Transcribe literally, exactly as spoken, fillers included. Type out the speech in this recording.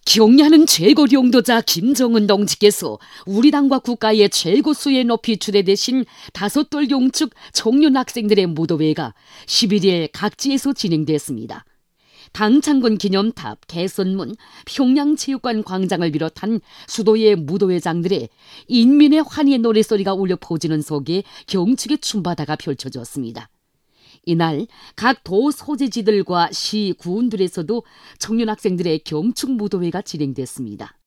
경례하는 최고領導자 김정은 동지께서 우리 당과 국가의 최고 수에 높이 추대되신 다섯돌 용축 청년 학생들의 무도회가 십일 일 각지에서 진행됐습니다. 당 창건 기념탑, 개선문, 평양체육관 광장을 비롯한 수도의 무도회장들의 인민의 환희의 노래소리가 울려 퍼지는 속에 경축의 춤바다가 펼쳐졌습니다. 이날 각 도 소재지들과 시, 구군들에서도 청년 학생들의 경축 무도회가 진행됐습니다.